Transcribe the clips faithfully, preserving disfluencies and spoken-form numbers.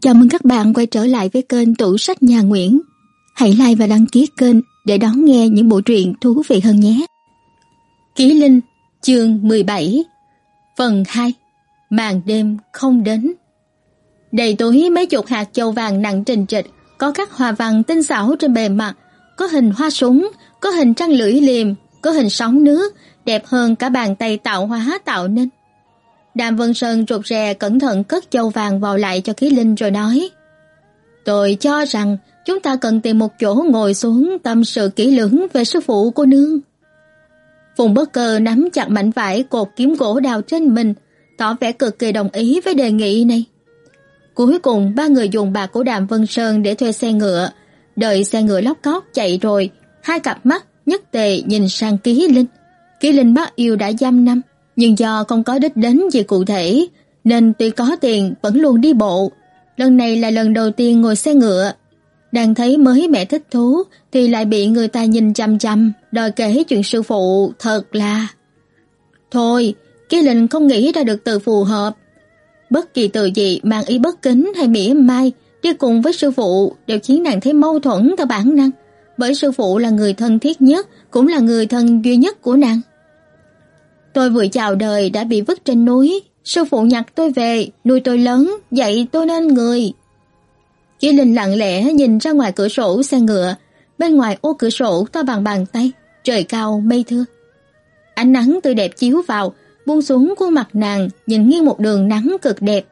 Chào mừng các bạn quay trở lại với kênh Tủ Sách Nhà Nguyễn. Hãy like và đăng ký kênh để đón nghe những bộ truyện thú vị hơn nhé. Ký Linh, chương mười bảy, phần hai, màn đêm không đến. Đầy túi mấy chục hạt châu vàng nặng trình trịch, có các hoa văn tinh xảo trên bề mặt, có hình hoa súng, có hình trăng lưỡi liềm, có hình sóng nước, đẹp hơn cả bàn tay tạo hóa tạo nên. Đàm Vân Sơn rụt rè cẩn thận cất châu vàng vào lại cho Ký Linh rồi nói: "Tôi cho rằng chúng ta cần tìm một chỗ ngồi xuống tâm sự kỹ lưỡng về sư phụ cô nương." Phùng Bất Cơ nắm chặt mảnh vải cột kiếm gỗ đào trên mình, tỏ vẻ cực kỳ đồng ý với đề nghị này. Cuối cùng ba người dùng bạc của Đàm Vân Sơn để thuê xe ngựa, đợi xe ngựa lóc cóc chạy rồi, hai cặp mắt nhất tề nhìn sang Ký Linh. Ký Linh bác yêu đã dăm năm, nhưng do không có đích đến gì cụ thể, nên tuy có tiền vẫn luôn đi bộ. Lần này là lần đầu tiên ngồi xe ngựa. Đang thấy mới mẻ thích thú thì lại bị người ta nhìn chằm chằm, đòi kể chuyện sư phụ, thật là... Thôi, Ký Linh không nghĩ ra được từ phù hợp. Bất kỳ từ gì mang ý bất kính hay mỉa mai đi cùng với sư phụ đều khiến nàng thấy mâu thuẫn theo bản năng, bởi sư phụ là người thân thiết nhất, cũng là người thân duy nhất của nàng. Tôi vừa chào đời đã bị vứt trên núi, sư phụ nhặt tôi về, nuôi tôi lớn, dạy tôi nên người. Ký Linh lặng lẽ nhìn ra ngoài cửa sổ xe ngựa, bên ngoài ô cửa sổ to bằng bàn tay, trời cao mây thưa. Ánh nắng tươi đẹp chiếu vào, buông xuống khuôn mặt nàng, nhìn nghiêng một đường nắng cực đẹp.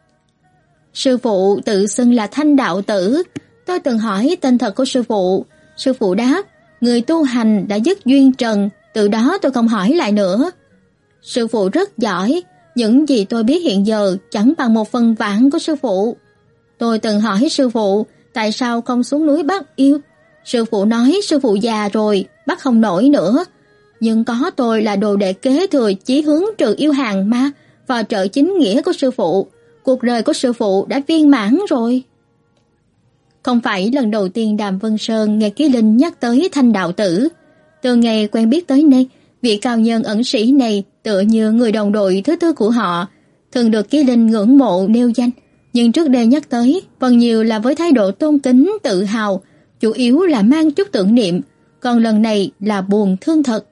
Sư phụ tự xưng là Thanh Đạo Tử, tôi từng hỏi tên thật của sư phụ, sư phụ đáp, người tu hành đã dứt duyên trần, từ đó tôi không hỏi lại nữa. Sư phụ rất giỏi, những gì tôi biết hiện giờ chẳng bằng một phần vạn của sư phụ. Tôi từng hỏi sư phụ tại sao không xuống núi bắt yêu. Sư phụ nói sư phụ già rồi, bắt không nổi nữa. Nhưng có tôi là đồ đệ kế thừa chí hướng trừ yêu hàng ma, và trợ chính nghĩa của sư phụ. Cuộc đời của sư phụ đã viên mãn rồi. Không phải lần đầu tiên Đàm Vân Sơn nghe Ký Linh nhắc tới Thanh Đạo Tử. Từ ngày quen biết tới nay, vị cao nhân ẩn sĩ này tựa như người đồng đội thứ tư của họ, thường được Ký Linh ngưỡng mộ nêu danh, nhưng trước đây nhắc tới phần nhiều là với thái độ tôn kính tự hào, chủ yếu là mang chút tưởng niệm, còn lần này là buồn thương thật.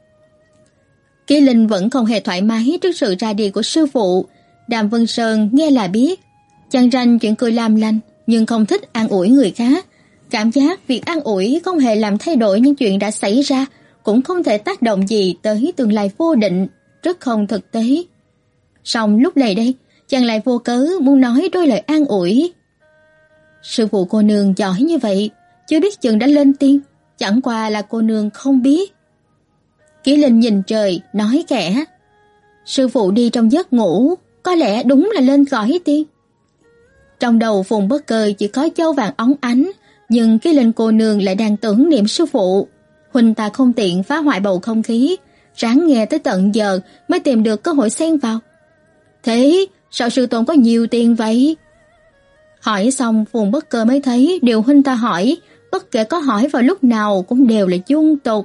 Ký Linh vẫn không hề thoải mái trước sự ra đi của sư phụ. Đàm Vân Sơn nghe là biết, chàng ranh chuyện cười làm lành, nhưng không thích an ủi người khác. Cảm giác việc an ủi không hề làm thay đổi những chuyện đã xảy ra, cũng không thể tác động gì tới tương lai vô định, rất không thực tế. Song lúc này đây, chàng lại vô cớ muốn nói đôi lời an ủi. Sư phụ cô nương giỏi như vậy, chưa biết chừng đã lên tiên, chẳng qua là cô nương không biết. Ký Linh nhìn trời, nói khẽ, sư phụ đi trong giấc ngủ, có lẽ đúng là lên cõi tiên. Trong đầu Phùng Bất Cơ chỉ có châu vàng óng ánh, nhưng Ký Linh cô nương lại đang tưởng niệm sư phụ. Huynh ta không tiện phá hoại bầu không khí, ráng nghe tới tận giờ mới tìm được cơ hội xen vào. Thế sao sư tôn có nhiều tiền vậy? Hỏi xong Phùng Bất Cơ mới thấy điều huynh ta hỏi, bất kể có hỏi vào lúc nào cũng đều là dung tục.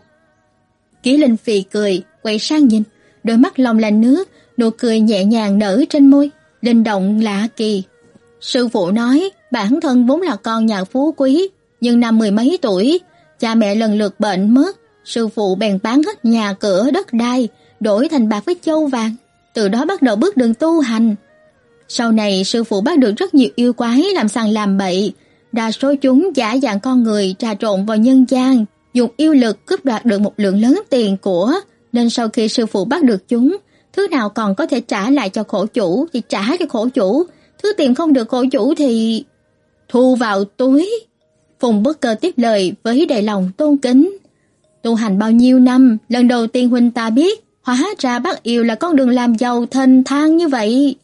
Ký Linh phì cười, quay sang nhìn, đôi mắt long lanh nước, nụ cười nhẹ nhàng nở trên môi, linh động lạ kỳ. Sư phụ nói bản thân vốn là con nhà phú quý, nhưng năm mười mấy tuổi, cha mẹ lần lượt bệnh mất, sư phụ bèn bán hết nhà cửa đất đai, đổi thành bạc với châu vàng, từ đó bắt đầu bước đường tu hành. Sau này sư phụ bắt được rất nhiều yêu quái làm sằng làm bậy, đa số chúng giả dạng con người trà trộn vào nhân gian, dùng yêu lực cướp đoạt được một lượng lớn tiền của, nên sau khi sư phụ bắt được chúng, thứ nào còn có thể trả lại cho khổ chủ thì trả cho khổ chủ, thứ tìm không được khổ chủ thì thu vào túi. Phùng Bất Cơ tiếp lời với đầy lòng tôn kính. Tu hành bao nhiêu năm, lần đầu tiên huynh ta biết, hóa ra bắt yêu là con đường làm giàu thênh thang như vậy.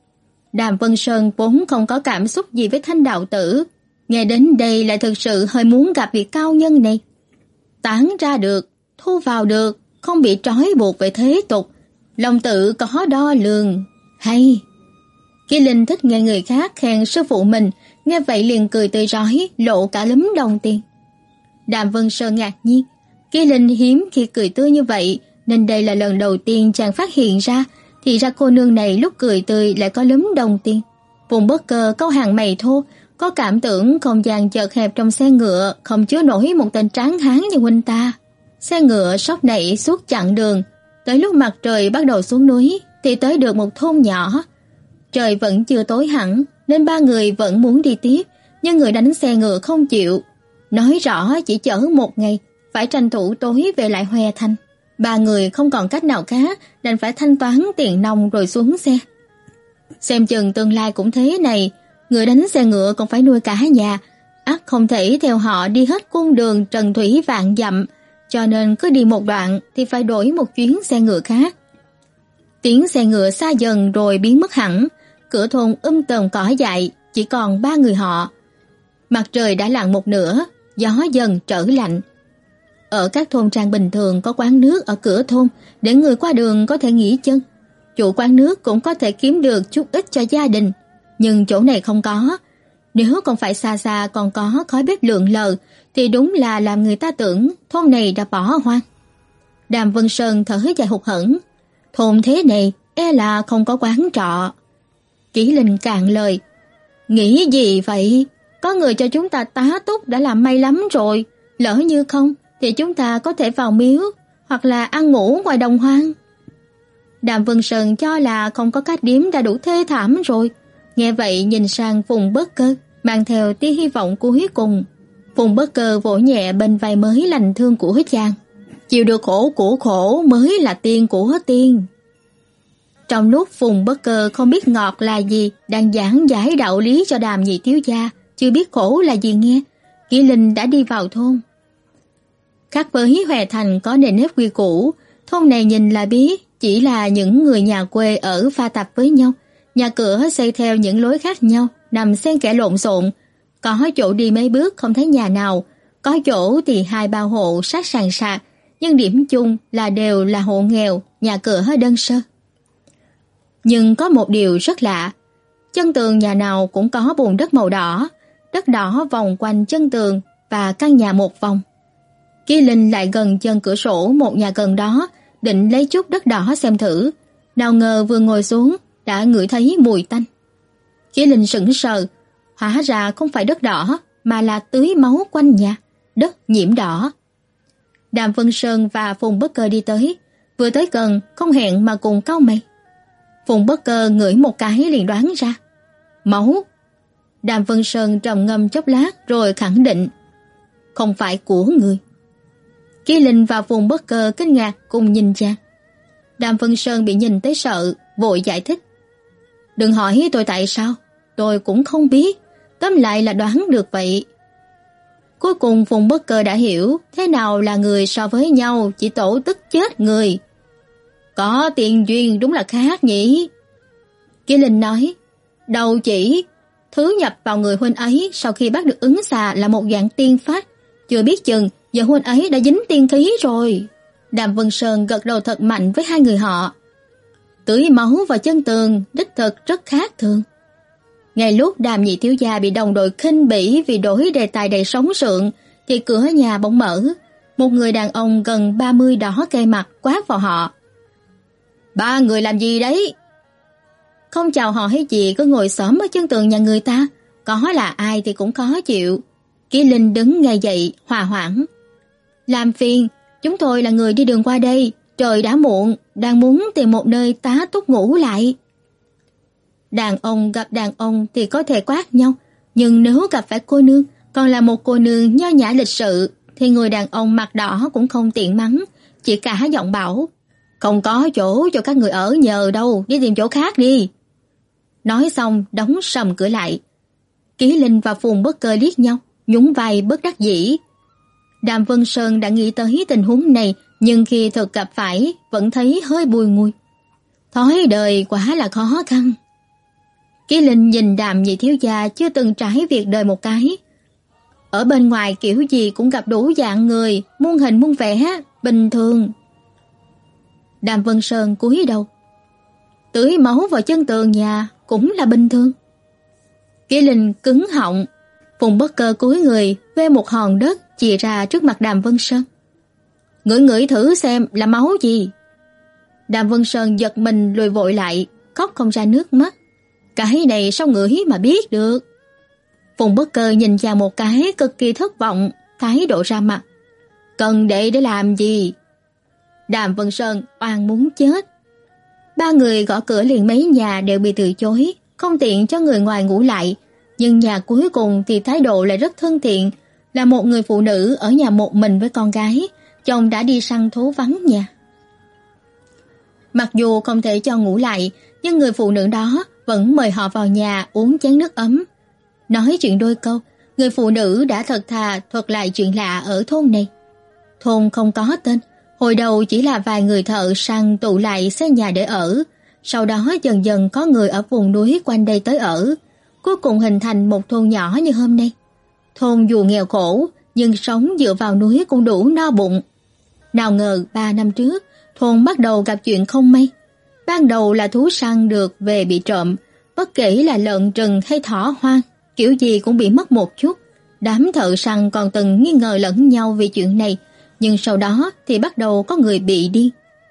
Đàm Vân Sơn vốn không có cảm xúc gì với Thanh Đạo Tử, nghe đến đây lại thực sự hơi muốn gặp vị cao nhân này. Tán ra được, thu vào được, không bị trói buộc về thế tục, lòng tự có đo lường, hay. Ký Linh thích nghe người khác khen sư phụ mình, nghe vậy liền cười tươi rói, lộ cả lúm đồng tiền. Đàm Vân Sơn ngạc nhiên, Ký Linh hiếm khi cười tươi như vậy, nên đây là lần đầu tiên chàng phát hiện ra, thì ra cô nương này lúc cười tươi lại có lúm đồng tiền. Phùng Bất Cơ câu hàng mày thô, có cảm tưởng không gian chật hẹp trong xe ngựa không chứa nổi một tên tráng hán như huynh ta. Xe ngựa sóc nảy suốt chặng đường, tới lúc mặt trời bắt đầu xuống núi thì tới được một thôn nhỏ. Trời vẫn chưa tối hẳn nên ba người vẫn muốn đi tiếp, nhưng người đánh xe ngựa không chịu, nói rõ chỉ chở một ngày, phải tranh thủ tối về lại Hoè Thành. Ba người không còn cách nào khác, đành phải thanh toán tiền nong rồi xuống xe. Xem chừng tương lai cũng thế này, người đánh xe ngựa còn phải nuôi cả nhà, ắt không thể theo họ đi hết cung đường trần thủy vạn dặm, cho nên cứ đi một đoạn thì phải đổi một chuyến xe ngựa khác. Tiếng xe ngựa xa dần rồi biến mất hẳn, cửa thôn um tùm cỏ dại, chỉ còn ba người họ. Mặt trời đã lặn một nửa, gió dần trở lạnh. Ở các thôn trang bình thường có quán nước ở cửa thôn để người qua đường có thể nghỉ chân. Chủ quán nước cũng có thể kiếm được chút ít cho gia đình, nhưng chỗ này không có. Nếu không phải xa xa còn có khói bếp lượn lờ thì đúng là làm người ta tưởng thôn này đã bỏ hoang. Đàm Vân Sơn thở dài hụt hẫng, thôn thế này e là không có quán trọ. Kỷ Linh cạn lời, nghĩ gì vậy? Có người cho chúng ta tá túc đã làm may lắm rồi, lỡ như không thì chúng ta có thể vào miếu hoặc là ăn ngủ ngoài đồng hoang. Đàm Vân Sơn cho là không có cách điếm đã đủ thê thảm rồi. Nghe vậy nhìn sang Phùng Bất Cơ, mang theo tia hy vọng cuối cùng. Phùng Bất Cơ vỗ nhẹ bên vai mới lành thương của chàng. Chịu được khổ của khổ mới là tiên của tiên. Trong lúc Phùng Bất Cơ không biết ngọt là gì, đang giảng giải đạo lý cho Đàm nhị thiếu gia, chưa biết khổ là gì nghe, Kỷ Linh đã đi vào thôn. Khác với Hoè Thành có nền nếp quy củ, thôn này nhìn là biết chỉ là những người nhà quê ở pha tạp với nhau, nhà cửa xây theo những lối khác nhau, nằm xen kẽ lộn xộn, có chỗ đi mấy bước không thấy nhà nào, có chỗ thì hai ba hộ sát sàn sạt, nhưng điểm chung là đều là hộ nghèo, nhà cửa đơn sơ. Nhưng có một điều rất lạ, chân tường nhà nào cũng có bùn đất màu đỏ, đất đỏ vòng quanh chân tường và căn nhà một vòng. Kỷ Linh lại gần chân cửa sổ một nhà gần đó, định lấy chút đất đỏ xem thử, nào ngờ vừa ngồi xuống đã ngửi thấy mùi tanh. Kỷ Linh sững sờ, hóa ra không phải đất đỏ mà là tưới máu quanh nhà, đất nhiễm đỏ. Đàm Vân Sơn và Phùng Bất Cơ đi tới, vừa tới gần không hẹn mà cùng cau mày. Phùng Bất Cơ ngửi một cái liền đoán ra, máu. Đàm Vân Sơn trầm ngâm chốc lát rồi khẳng định, không phải của người. Kỷ Linh và Phùng Bất Cơ kinh ngạc cùng nhìn chàng. Đàm Vân Sơn bị nhìn tới sợ, vội giải thích, đừng hỏi tôi tại sao, tôi cũng không biết, tóm lại là đoán được vậy. Cuối cùng Phùng Bất Cơ đã hiểu thế nào là người so với nhau chỉ tổ tức chết người. Có tiền duyên đúng là khác nhỉ. Kỷ Linh nói, đầu chỉ, thứ nhập vào người huynh ấy sau khi bắt được ứng xà là một dạng tiên pháp, chưa biết chừng giờ huynh ấy đã dính tiên khí rồi. Đàm Vân Sơn gật đầu thật mạnh với hai người họ. Tưới máu vào chân tường đích thực rất khác thường. Ngay lúc Đàm nhị thiếu gia bị đồng đội khinh bỉ vì đổi đề tài đầy sóng sượng thì cửa nhà bỗng mở, một người đàn ông gần ba mươi đỏ cây mặt quát vào họ. Ba người làm gì đấy? Không chào họ hay gì, cứ ngồi xổm ở chân tường nhà người ta, có là ai thì cũng khó chịu. Kỷ Linh đứng ngay dậy hòa hoãn. Làm phiền, chúng tôi là người đi đường qua đây, trời đã muộn, đang muốn tìm một nơi tá túc ngủ lại. Đàn ông gặp đàn ông thì có thể quát nhau, nhưng nếu gặp phải cô nương, còn là một cô nương nho nhã lịch sự, thì người đàn ông mặt đỏ cũng không tiện mắng, chỉ cả giọng bảo, không có chỗ cho các người ở nhờ đâu, đi tìm chỗ khác đi. Nói xong đóng sầm cửa lại. Kỷ Linh và Phùng Bất Cơ liếc nhau, nhún vai bất đắc dĩ. Đàm Vân Sơn đã nghĩ tới tình huống này, nhưng khi thực gặp phải vẫn thấy hơi bùi ngùi. Thói đời quá là khó khăn. Kỷ Linh nhìn Đàm nhị thiếu gia chưa từng trải việc đời một cái. Ở bên ngoài kiểu gì cũng gặp đủ dạng người, muôn hình muôn vẻ, bình thường. Đàm Vân Sơn cúi đầu. Tưới máu vào chân tường nhà cũng là bình thường. Kỷ Linh cứng họng. Phùng Bất Cơ cúi người vê một hòn đất chìa ra trước mặt Đàm Vân Sơn. Ngửi ngửi thử xem là máu gì. Đàm Vân Sơn giật mình lùi vội lại, khóc không ra nước mắt. Cái này sao ngửi mà biết được? Phùng Bất Cơ nhìn chàng một cái cực kỳ thất vọng, thái độ ra mặt. Cần đệ để làm gì? Đàm Vân Sơn oan muốn chết. Ba người gõ cửa liền mấy nhà đều bị từ chối, không tiện cho người ngoài ngủ lại. Nhưng nhà cuối cùng thì thái độ lại rất thân thiện, là một người phụ nữ ở nhà một mình với con gái, chồng đã đi săn thú vắng nhà. Mặc dù không thể cho ngủ lại, nhưng người phụ nữ đó vẫn mời họ vào nhà uống chén nước ấm. Nói chuyện đôi câu, người phụ nữ đã thật thà thuật lại chuyện lạ ở thôn này. Thôn không có tên, hồi đầu chỉ là vài người thợ săn tụ lại xây nhà để ở, sau đó dần dần có người ở vùng núi quanh đây tới ở, cuối cùng hình thành một thôn nhỏ như hôm nay. Thôn dù nghèo khổ, nhưng sống dựa vào núi cũng đủ no bụng. Nào ngờ ba năm trước, thôn bắt đầu gặp chuyện không may. Ban đầu là thú săn được về bị trộm, bất kể là lợn rừng hay thỏ hoang, kiểu gì cũng bị mất một chút. Đám thợ săn còn từng nghi ngờ lẫn nhau vì chuyện này, nhưng sau đó thì bắt đầu có người bị điên.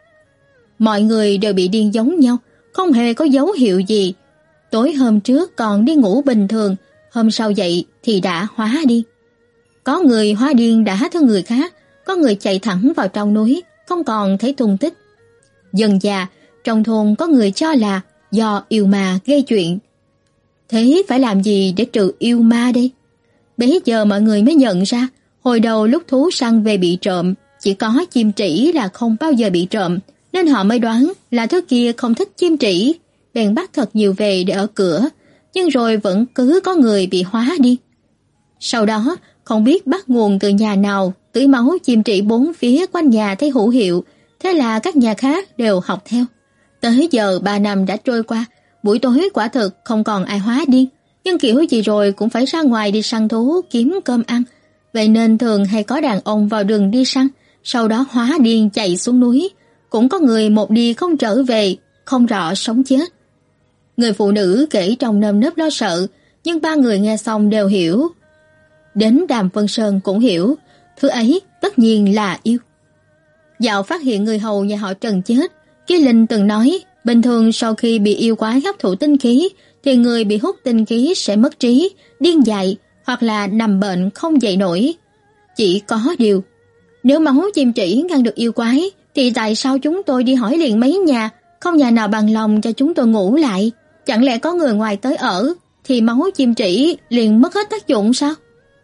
Mọi người đều bị điên giống nhau, không hề có dấu hiệu gì. Tối hôm trước còn đi ngủ bình thường, hôm sau dậy thì đã hóa điên. Có người hóa điên đã thương người khác, có người chạy thẳng vào trong núi, không còn thấy tung tích. Dần dà, trong thôn có người cho là do yêu ma gây chuyện. Thế phải làm gì để trừ yêu ma đây? Bấy giờ mọi người mới nhận ra, hồi đầu lúc thú săn về bị trộm, chỉ có chim trĩ là không bao giờ bị trộm, nên họ mới đoán là thứ kia không thích chim trĩ, bèn bắt thật nhiều về để ở cửa, nhưng rồi vẫn cứ có người bị hóa đi. Sau đó, không biết bắt nguồn từ nhà nào, tưới máu chim trĩ bốn phía quanh nhà thấy hữu hiệu, thế là các nhà khác đều học theo. Tới giờ ba năm đã trôi qua, buổi tối quả thực không còn ai hóa điên, nhưng kiểu gì rồi cũng phải ra ngoài đi săn thú kiếm cơm ăn. Vậy nên thường hay có đàn ông vào rừng đi săn, sau đó hóa điên chạy xuống núi. Cũng có người một đi không trở về, không rõ sống chết. Người phụ nữ kể trong nơm nớp lo sợ, nhưng ba người nghe xong đều hiểu. Đến Đàm Vân Sơn cũng hiểu, thứ ấy tất nhiên là yêu. Dạo phát hiện người hầu nhà họ Trần chết, Ký Linh từng nói, bình thường sau khi bị yêu quái hấp thụ tinh khí, thì người bị hút tinh khí sẽ mất trí, điên dại, hoặc là nằm bệnh không dậy nổi. Chỉ có điều, nếu máu chim trĩ ngăn được yêu quái, thì tại sao chúng tôi đi hỏi liền mấy nhà, không nhà nào bằng lòng cho chúng tôi ngủ lại? Chẳng lẽ có người ngoài tới ở, thì máu chim trĩ liền mất hết tác dụng sao?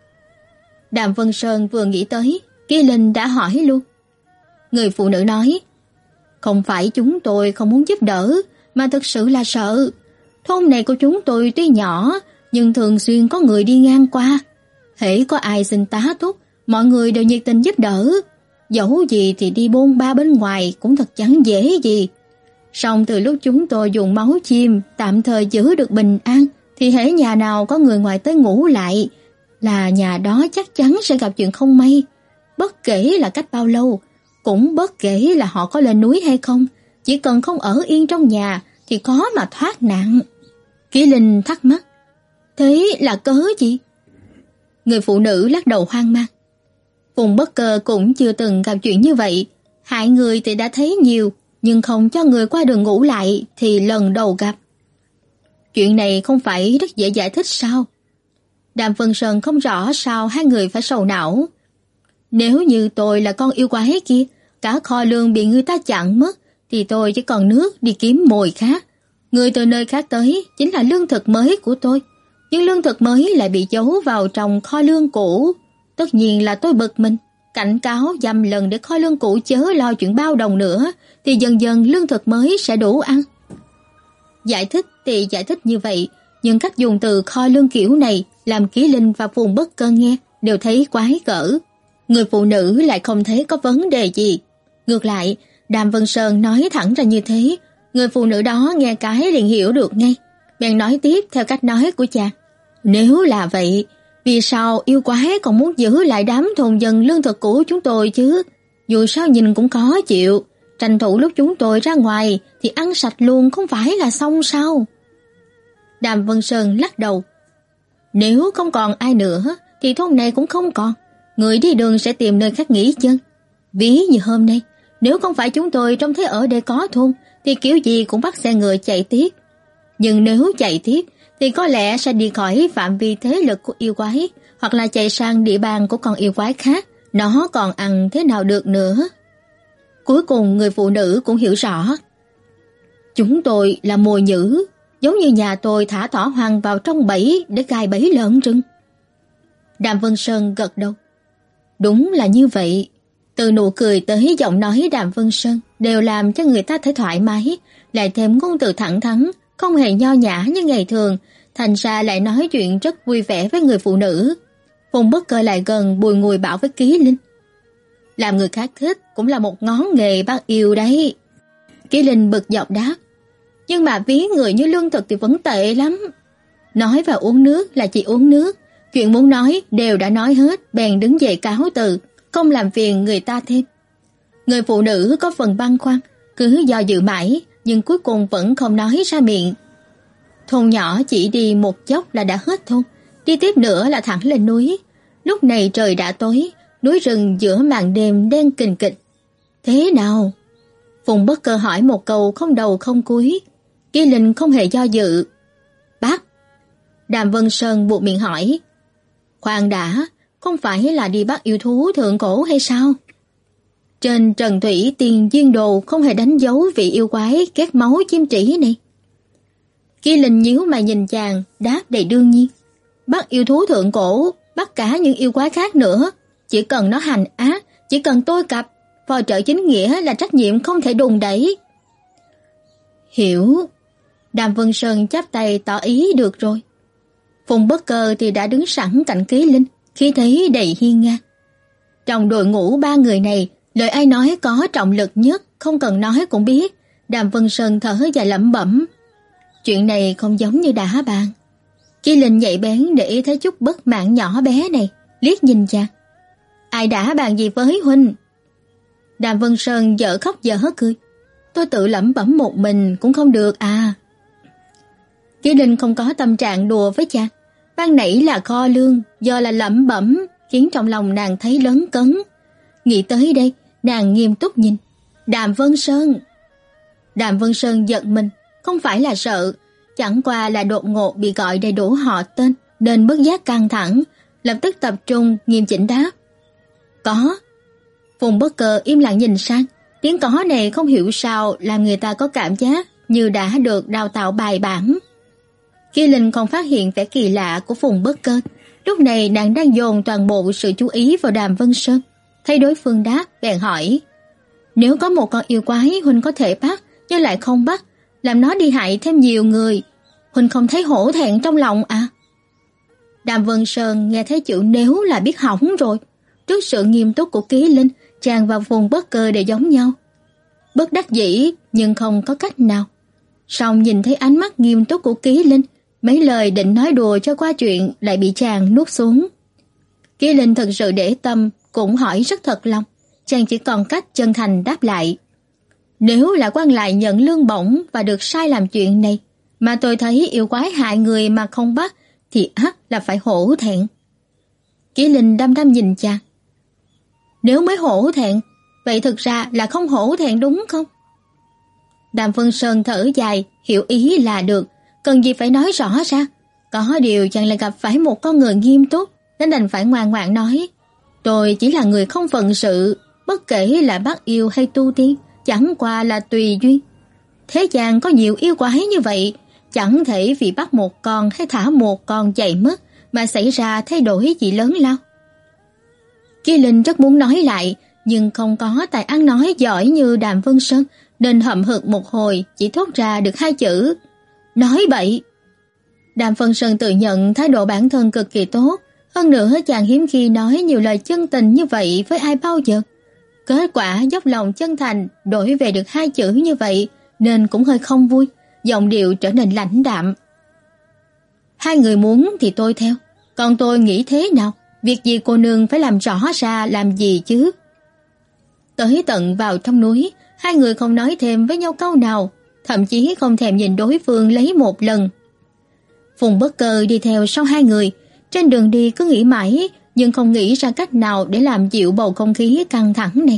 Đàm Vân Sơn vừa nghĩ tới, Ký Linh đã hỏi luôn. Người phụ nữ nói, không phải chúng tôi không muốn giúp đỡ, mà thực sự là sợ. Thôn này của chúng tôi tuy nhỏ, nhưng thường xuyên có người đi ngang qua. Hễ có ai xin tá túc, mọi người đều nhiệt tình giúp đỡ. Dẫu gì thì đi bôn ba bên ngoài cũng thật chẳng dễ gì. Song từ lúc chúng tôi dùng máu chim tạm thời giữ được bình an, thì hễ nhà nào có người ngoài tới ngủ lại, là nhà đó chắc chắn sẽ gặp chuyện không may. Bất kể là cách bao lâu, cũng bất kể là họ có lên núi hay không, chỉ cần không ở yên trong nhà thì có mà thoát nạn. Ký Linh thắc mắc, thế là cớ gì? Người phụ nữ lắc đầu hoang mang. Phùng Bất Cơ cũng chưa từng gặp chuyện như vậy, hại người thì đã thấy nhiều, nhưng không cho người qua đường ngủ lại thì lần đầu gặp. Chuyện này không phải rất dễ giải thích sao? Đàm Vân Sơn không rõ sao hai người phải sầu não. Nếu như tôi là con yêu quái kia, cả kho lương bị người ta chặn mất, thì tôi chỉ còn nước đi kiếm mồi khác. Người từ nơi khác tới chính là lương thực mới của tôi, nhưng lương thực mới lại bị giấu vào trong kho lương cũ. Tất nhiên là tôi bực mình, cảnh cáo dăm lần để kho lương cũ chớ lo chuyện bao đồng nữa, thì dần dần lương thực mới sẽ đủ ăn. Giải thích thì giải thích như vậy, nhưng cách dùng từ kho lương kiểu này làm Ký Linh và Phùng Bất Cơ nghe đều thấy quái gở. Người phụ nữ lại không thấy có vấn đề gì. Ngược lại, Đàm Vân Sơn nói thẳng ra như thế, người phụ nữ đó nghe cái liền hiểu được ngay, bèn nói tiếp theo cách nói của chàng. Nếu là vậy, vì sao yêu quái còn muốn giữ lại đám thôn dân lương thực của chúng tôi chứ? Dù sao nhìn cũng khó chịu, tranh thủ lúc chúng tôi ra ngoài thì ăn sạch luôn không phải là xong sao? Đàm Vân Sơn lắc đầu. Nếu không còn ai nữa thì thôn này cũng không còn, người đi đường sẽ tìm nơi khác nghỉ chân. Ví như hôm nay, nếu không phải chúng tôi trông thấy ở đây có thôn, thì kiểu gì cũng bắt xe ngựa chạy tiếp. Nhưng nếu chạy tiếp thì có lẽ sẽ đi khỏi phạm vi thế lực của yêu quái, hoặc là chạy sang địa bàn của con yêu quái khác, nó còn ăn thế nào được nữa. Cuối cùng người phụ nữ cũng hiểu rõ. Chúng tôi là mồi nhử, giống như nhà tôi thả thỏ hoang vào trong bẫy để gài bẫy lợn rừng. Đàm Vân Sơn gật đầu. Đúng là như vậy. Từ nụ cười tới giọng nói Đàm Vân Sơn đều làm cho người ta thấy thoải mái, lại thêm ngôn từ thẳng thắn, không hề nho nhã như ngày thường, thành ra lại nói chuyện rất vui vẻ với người phụ nữ. Phùng Bất Cơ lại gần bùi ngùi bảo với Ký Linh. Làm người khác thích cũng là một ngón nghề bác yêu đấy. Ký Linh bực dọc đáp. Nhưng mà ví người như lương thực thì vẫn tệ lắm. Nói và uống nước là chỉ uống nước, chuyện muốn nói đều đã nói hết, bèn đứng dậy cáo từ, không làm phiền người ta thêm. Người phụ nữ có phần băn khoăn, cứ do dự mãi, nhưng cuối cùng vẫn không nói ra miệng. Thôn nhỏ chỉ đi một chốc là đã hết thôn, đi tiếp nữa là thẳng lên núi. Lúc này trời đã tối, núi rừng giữa màn đêm đen kình kịch. Thế nào? Phùng Bất Cơ hỏi một câu không đầu không cuối. Ký Linh không hề do dự. Bác. Đàm Vân Sơn buộc miệng hỏi. Khoan đã, không phải là đi bắt yêu thú thượng cổ hay sao? Trên Trần Thủy Tiền Duyên Đồ không hề đánh dấu vị yêu quái két máu chim trĩ này. Ký Linh nhíu mày nhìn chàng, đáp đầy đương nhiên. Bắt yêu thú thượng cổ, bắt cả những yêu quái khác nữa. Chỉ cần nó hành ác, chỉ cần tôi cặp, phò trợ chính nghĩa là trách nhiệm không thể đùn đẩy. Hiểu. Đàm Vân Sơn chắp tay tỏ ý được rồi. Phùng Bất Cơ thì đã đứng sẵn cạnh Ký Linh, khí thế đầy hiên ngang. Trong đội ngũ ba người này, lời ai nói có trọng lực nhất, không cần nói cũng biết. Đàm Vân Sơn thở dài lẩm bẩm. Chuyện này không giống như đã bàn. Ký Linh nhạy bén để ý thấy chút bất mãn nhỏ bé này, liếc nhìn chàng. Ai đã bàn gì với huynh? Đàm Vân Sơn dở khóc dở cười. Tôi tự lẩm bẩm một mình cũng không được à. Ký Linh không có tâm trạng đùa với chàng. Ban nãy là kho lương, do là lẩm bẩm, khiến trong lòng nàng thấy lấn cấn. Nghĩ tới đây, nàng nghiêm túc nhìn. Đàm Vân Sơn. Đàm Vân Sơn giận mình, không phải là sợ, chẳng qua là đột ngột bị gọi đầy đủ họ tên, nên bất giác căng thẳng, lập tức tập trung nghiêm chỉnh đáp. Có. Phùng Bất Cơ im lặng nhìn sang, tiếng có này không hiểu sao làm người ta có cảm giác như đã được đào tạo bài bản. Khi Linh không phát hiện vẻ kỳ lạ của Phùng Bất Cơ, lúc này nàng đang dồn toàn bộ sự chú ý vào Đàm Vân Sơn. Thấy đối phương đáp, bèn hỏi. Nếu có một con yêu quái huynh có thể bắt, nhưng lại không bắt, làm nó đi hại thêm nhiều người, huynh không thấy hổ thẹn trong lòng à? Đàm Vân Sơn nghe thấy chữ nếu là biết hỏng rồi. Trước sự nghiêm túc của Ký Linh, chàng và Phùng Bất Cơ đều giống nhau. Bất đắc dĩ nhưng không có cách nào. Song nhìn thấy ánh mắt nghiêm túc của Ký Linh, mấy lời định nói đùa cho qua chuyện lại bị chàng nuốt xuống. Ký Linh thật sự để tâm, cũng hỏi rất thật lòng. Chàng chỉ còn cách chân thành đáp lại. Nếu là quan lại nhận lương bổng và được sai làm chuyện này, mà tôi thấy yêu quái hại người mà không bắt, thì ắt là phải hổ thẹn. Ký Linh đăm đăm nhìn chàng. Nếu mới hổ thẹn, vậy thực ra là không hổ thẹn đúng không? Đàm Vân Sơn thở dài, hiểu ý là được, cần gì phải nói rõ ra. Có điều chàng lại gặp phải một con người nghiêm túc, nên đành phải ngoan ngoãn nói. Tôi chỉ là người không phận sự, bất kể là bắt yêu hay tu tiên, chẳng qua là tùy duyên. Thế gian có nhiều yêu quái như vậy, chẳng thể vì bắt một con hay thả một con chạy mất mà xảy ra thay đổi gì lớn lao. Ký Linh rất muốn nói lại, nhưng không có tài ăn nói giỏi như Đàm Vân Sơn, nên hậm hực một hồi chỉ thốt ra được hai chữ. Nói bậy. Đàm Vân Sơn tự nhận thái độ bản thân cực kỳ tốt, hơn nữa chàng hiếm khi nói nhiều lời chân tình như vậy với ai bao giờ. Kết quả dốc lòng chân thành đổi về được hai chữ như vậy, nên cũng hơi không vui, giọng điệu trở nên lãnh đạm. Hai người muốn thì tôi theo, còn tôi nghĩ thế nào? Việc gì cô nương phải làm rõ ra làm gì chứ? Tới tận vào trong núi, hai người không nói thêm với nhau câu nào, thậm chí không thèm nhìn đối phương lấy một lần. Phùng Bất Cơ đi theo sau hai người, trên đường đi cứ nghĩ mãi, nhưng không nghĩ ra cách nào để làm dịu bầu không khí căng thẳng này.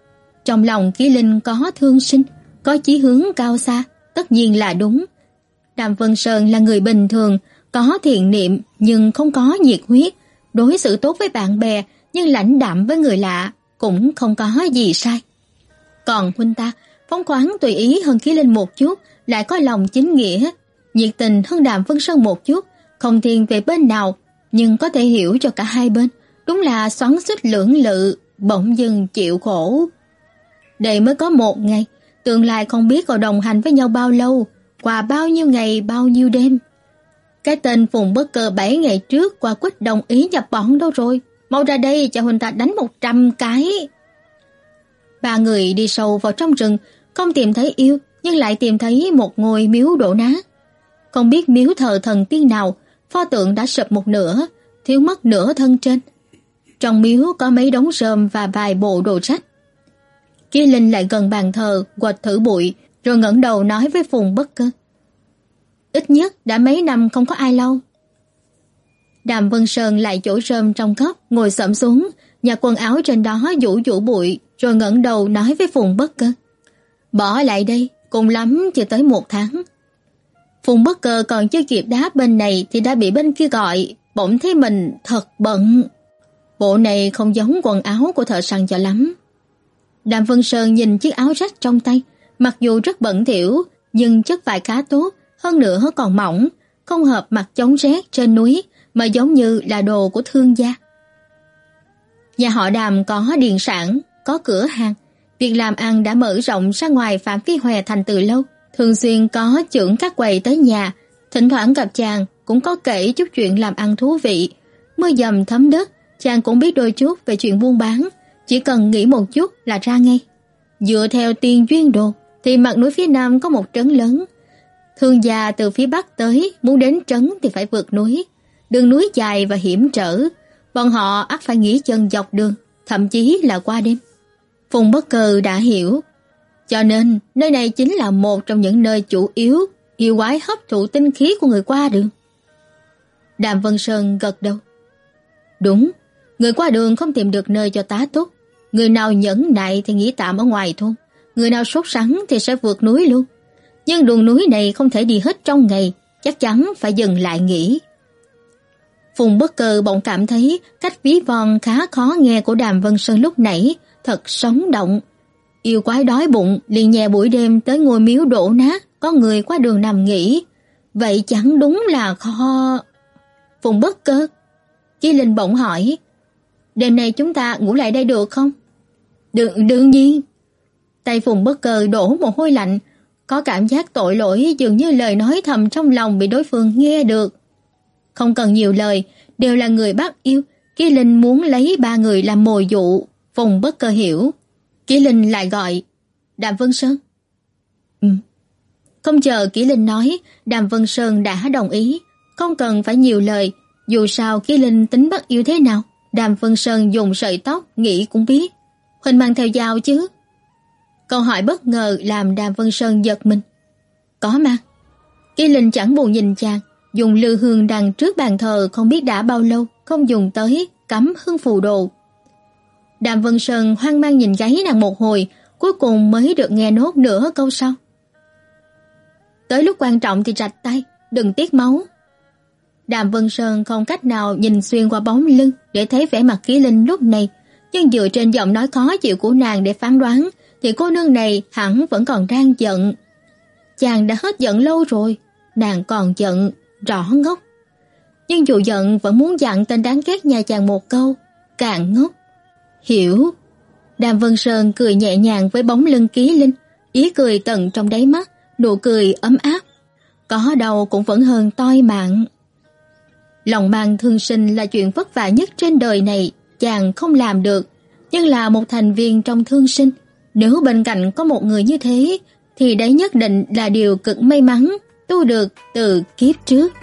Trong lòng Ký Linh có thương sinh, có chí hướng cao xa, tất nhiên là đúng. Đàm Vân Sơn là người bình thường, có thiện niệm nhưng không có nhiệt huyết, đối xử tốt với bạn bè nhưng lãnh đạm với người lạ, cũng không có gì sai. Còn huynh ta, phóng khoáng tùy ý hơn Ký Linh một chút, lại có lòng chính nghĩa, nhiệt tình hơn Đàm Vân Sơn một chút, không thiên về bên nào, nhưng có thể hiểu cho cả hai bên, đúng là xoắn xít lưỡng lự, bỗng dưng chịu khổ. Đây mới có một ngày, tương lai không biết còn đồng hành với nhau bao lâu, qua bao nhiêu ngày bao nhiêu đêm. Cái tên Phùng Bất Cơ bảy ngày trước qua quýt đồng ý nhập bọn đâu rồi? Mau ra đây cho huynh ta đánh một trăm cái. Ba người đi sâu vào trong rừng, không tìm thấy yêu, nhưng lại tìm thấy một ngôi miếu đổ nát. Không biết miếu thờ thần tiên nào, pho tượng đã sụp một nửa, thiếu mất nửa thân trên. Trong miếu có mấy đống rơm và vài bộ đồ sách. Ký Linh lại gần bàn thờ, quệt thử bụi, rồi ngẩng đầu nói với Phùng Bất Cơ: ít nhất đã mấy năm không có ai lau. Đàm Vân Sơn lại chỗ rơm trong cốc, ngồi xổm xuống, nhặt quần áo trên đó vũ vũ bụi, rồi ngẩng đầu nói với Phùng Bất Cơ: bỏ lại đây, cùng lắm chưa tới một tháng. Phùng Bất Cơ còn chưa kịp đáp bên này thì đã bị bên kia gọi, bỗng thấy mình thật bận. Bộ này không giống quần áo của thợ săn cho lắm. Đàm Vân Sơn nhìn chiếc áo rách trong tay, mặc dù rất bẩn thỉu, nhưng chất vải khá tốt, hơn nữa còn mỏng, không hợp mặc chống rét trên núi, mà giống như là đồ của thương gia. Nhà họ Đàm có điền sản, có cửa hàng, việc làm ăn đã mở rộng ra ngoài phạm vi Hoè Thành từ lâu, thường xuyên có trưởng các quầy tới nhà, thỉnh thoảng gặp chàng cũng có kể chút chuyện làm ăn thú vị. Mưa dầm thấm đất, chàng cũng biết đôi chút về chuyện buôn bán, chỉ cần nghĩ một chút là ra ngay. Dựa theo tiền duyên đồ thì mặt núi phía nam có một trấn lớn. Thương gia từ phía bắc tới, muốn đến trấn thì phải vượt núi. Đường núi dài và hiểm trở, bọn họ ắt phải nghỉ chân dọc đường, thậm chí là qua đêm. Phùng Bất Cơ đã hiểu, cho nên nơi này chính là một trong những nơi chủ yếu yêu quái hấp thụ tinh khí của người qua đường. Đàm Vân Sơn gật đầu. Đúng, người qua đường không tìm được nơi cho tá túc, người nào nhẫn nại thì nghỉ tạm ở ngoài thôn, người nào sốt sắng thì sẽ vượt núi luôn. Nhưng đường núi này không thể đi hết trong ngày, chắc chắn phải dừng lại nghỉ. Phùng Bất Cơ bỗng cảm thấy cách ví von khá khó nghe của Đàm Vân Sơn lúc nãy thật sống động. Yêu quái đói bụng liền nhè buổi đêm tới ngôi miếu đổ nát, có người qua đường nằm nghỉ. Vậy chẳng đúng là kho... Phùng Bất Cơ, Chí Linh bỗng hỏi, đêm nay chúng ta ngủ lại đây được không? Đương, đương nhiên. Tay Phùng Bất Cơ đổ mồ hôi lạnh, có cảm giác tội lỗi dường như lời nói thầm trong lòng bị đối phương nghe được. Không cần nhiều lời, đều là người bắt yêu, Ký Linh muốn lấy ba người làm mồi dụ, Phùng Bất Cơ hiểu. Ký Linh lại gọi, Đàm Vân Sơn. Ừ. Không chờ Ký Linh nói, Đàm Vân Sơn đã đồng ý, không cần phải nhiều lời, dù sao Ký Linh tính bắt yêu thế nào, Đàm Vân Sơn dùng sợi tóc nghĩ cũng biết. Huỳnh mang theo dao chứ? Câu hỏi bất ngờ làm Đàm Vân Sơn giật mình. Có mang. Ký Linh chẳng buồn nhìn chàng, dùng lư hương đằng trước bàn thờ không biết đã bao lâu không dùng tới, cắm hương phù đồ. Đàm Vân Sơn hoang mang nhìn gáy nàng một hồi, cuối cùng mới được nghe nốt nửa câu sau. Tới lúc quan trọng thì rạch tay, đừng tiếc máu. Đàm Vân Sơn không cách nào nhìn xuyên qua bóng lưng để thấy vẻ mặt Ký Linh lúc này, nhưng dựa trên giọng nói khó chịu của nàng để phán đoán thì cô nương này hẳn vẫn còn đang giận. Chàng đã hết giận lâu rồi, nàng còn giận, rõ ngốc. Nhưng dù giận vẫn muốn dặn tên đáng ghét nhà chàng một câu, càng ngốc. Hiểu. Đàm Vân Sơn cười nhẹ nhàng với bóng lưng Ký Linh, ý cười tận trong đáy mắt, nụ cười ấm áp. Có đau cũng vẫn hơn toi mạng. Lòng mang thương sinh là chuyện vất vả nhất trên đời này, chàng không làm được, nhưng là một thành viên trong thương sinh, nếu bên cạnh có một người như thế thì đấy nhất định là điều cực may mắn tu được từ kiếp trước.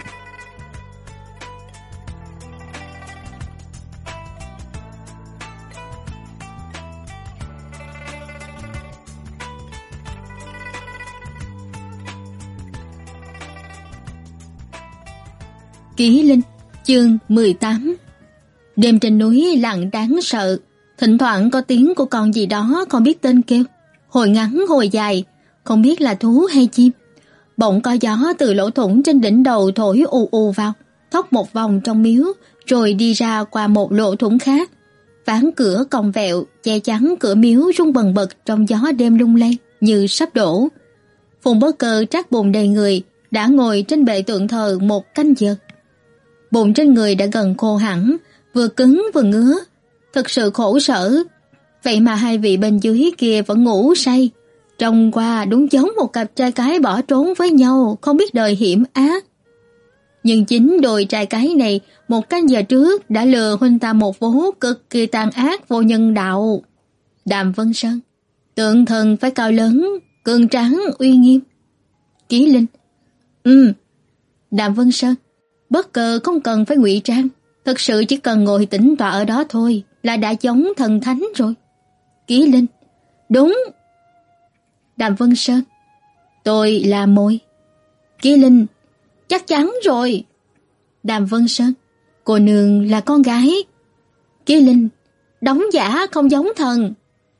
Ký Linh, chương mười tám. Đêm trên núi lặng đáng sợ, thỉnh thoảng có tiếng của con gì đó không biết tên kêu, hồi ngắn hồi dài, không biết là thú hay chim. Bỗng có gió từ lỗ thủng trên đỉnh đầu thổi ù ù vào, thốc một vòng trong miếu, rồi đi ra qua một lỗ thủng khác. Ván cửa cong vẹo che chắn cửa miếu rung bần bật trong gió đêm lung lay như sắp đổ. Phùng Bất Cơ trát bùn đầy người, đã ngồi trên bệ tượng thờ một canh giờ. Bùn trên người đã gần khô hẳn, vừa cứng vừa ngứa, thật sự khổ sở. Vậy mà hai vị bên dưới kia vẫn ngủ say, trông qua đúng giống một cặp trai cái bỏ trốn với nhau, không biết đời hiểm ác. Nhưng chính đôi trai cái này một canh giờ trước đã lừa huynh ta một vố cực kỳ tàn ác vô nhân đạo. Đàm Vân Sơn, tượng thần phải cao lớn, cường tráng, uy nghiêm. Ký Linh, Ừ. Đàm Vân Sơn, Bất Cơ không cần phải ngụy trang, thật sự chỉ cần ngồi tĩnh tọa ở đó thôi là đã giống thần thánh rồi. Ký Linh, Đúng. Đàm Vân Sơn, Tôi là mồi. Ký Linh, Chắc chắn rồi. Đàm Vân Sơn, Cô nương là con gái. Ký Linh, Đóng giả không giống thần.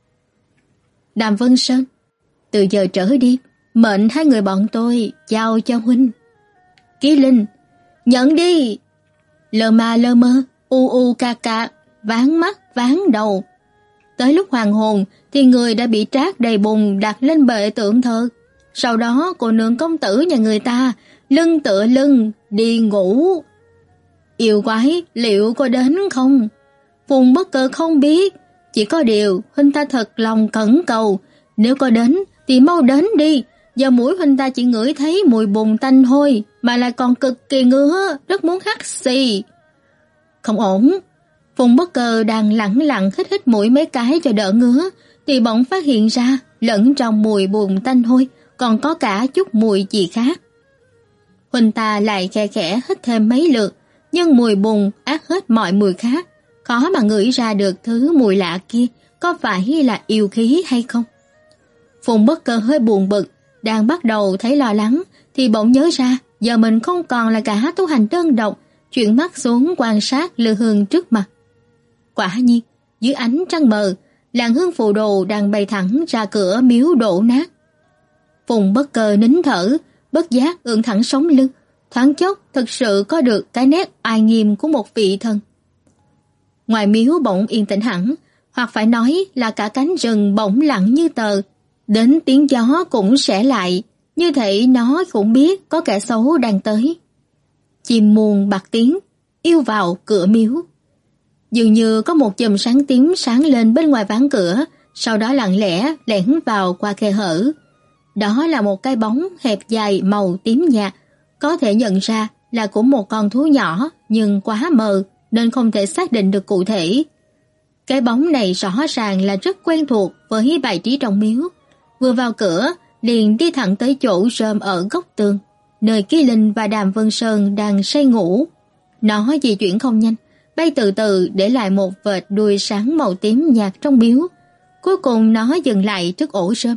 Đàm Vân Sơn, Từ giờ trở đi, mệnh hai người bọn tôi giao cho huynh. Ký Linh, Nhận đi. Lơ ma lơ mơ, u u ca ca, ván mắt ván đầu. Tới lúc hoàng hồn thì người đã bị trát đầy bùn đặt lên bệ tượng thờ. Sau đó cô nương công tử nhà người ta lưng tựa lưng đi ngủ. Yêu quái liệu có đến không? Phùng Bất Cơ không biết, chỉ có điều huynh ta thật lòng cẩn cầu, nếu có đến thì mau đến đi. Giờ mũi huynh ta chỉ ngửi thấy mùi bùn tanh hôi mà lại còn cực kỳ ngứa, rất muốn hắt xì. Không ổn. Phùng Bất Cơ đang lẳng lặng hít hít mũi mấy cái cho đỡ ngứa, thì bỗng phát hiện ra lẫn trong mùi bùn tanh hôi còn có cả chút mùi gì khác. Huynh ta lại khẽ khẽ hít thêm mấy lượt, nhưng mùi bùn át hết mọi mùi khác, khó mà ngửi ra được thứ mùi lạ kia có phải là yêu khí hay không. Phùng Bất Cơ hơi buồn bực, đang bắt đầu thấy lo lắng thì bỗng nhớ ra giờ mình không còn là cả tu hành đơn độc, chuyển mắt xuống quan sát lư hương trước mặt. Quả nhiên, dưới ánh trăng mờ, làn hương phù đồ đang bay thẳng ra cửa miếu đổ nát. Phùng Bất Cơ nín thở, bất giác ưỡn thẳng sống lưng, thoáng chốc thực sự có được cái nét oai nghiêm của một vị thần. Ngoài miếu bỗng yên tĩnh hẳn, hoặc phải nói là cả cánh rừng bỗng lặng như tờ, đến tiếng gió cũng sẽ lại, như thể nó cũng biết có kẻ xấu đang tới. Chim muông bạc tiếng, yêu vào cửa miếu. Dường như có một chùm sáng tím sáng lên bên ngoài ván cửa, sau đó lặng lẽ lẻn vào qua khe hở. Đó là một cái bóng hẹp dài màu tím nhạt, có thể nhận ra là của một con thú nhỏ nhưng quá mờ nên không thể xác định được cụ thể. Cái bóng này rõ ràng là rất quen thuộc với bài trí trong miếu. Vừa vào cửa, liền đi thẳng tới chỗ rơm ở góc tường, nơi Ký Linh và Đàm Vân Sơn đang say ngủ. Nó di chuyển không nhanh, bay từ từ để lại một vệt đuôi sáng màu tím nhạt trong miếu. Cuối cùng nó dừng lại trước ổ rơm.